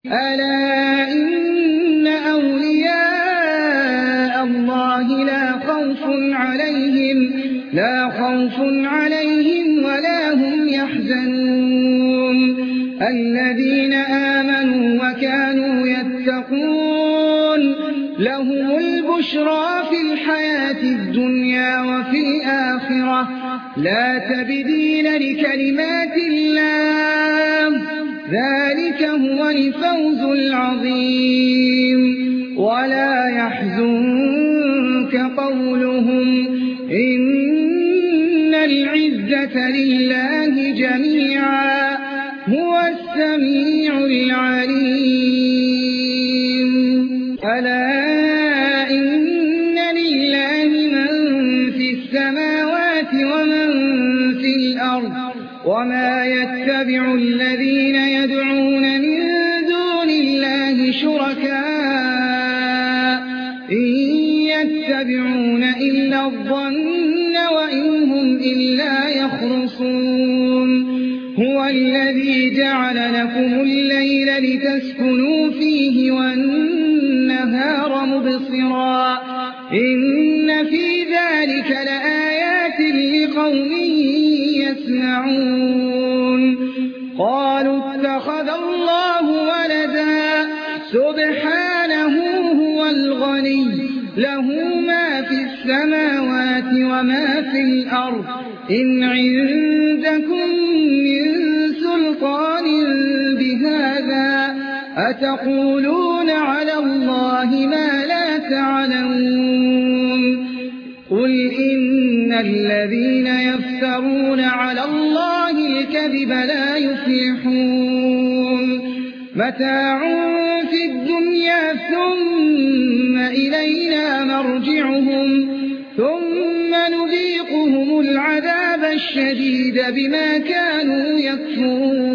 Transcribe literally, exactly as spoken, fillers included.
ألا إن أولياء الله لا خوف عليهم لا خوف عليهم ولا هم يحزنون الذين آمنوا وكانوا يتقون لهم البشرى في الحياة الدنيا وفي الآخرة لا تبديل لكلمات الله ذلك هو الفوز العظيم ولا يحزنك قولهم إن العزة لله جميعا هو السميع العليم ألا إن لله من في السماوات ومن في الأرض وما يتبع الذين يدعون من دون الله شركاء إن يتبعون إلا الظن وإن هم إلا يخرصون هو الذي جعل لكم الليل لتسكنوا فيه والنهار مبصرا إن في ذلك لآيات لقوم يسمعون قالوا اتخذ الله ولدا سبحانه هو الغني له ما في السماوات وما في الأرض إن عندكم من سلطان بهذا أتقولون على الله ما لا تعلمون قل إن الذين يفترون على الله الكذب لا يفلحون متاع في الدنيا ثم إلينا مرجعهم ثم نذيقهم العذاب الشديد بما كانوا يكفرون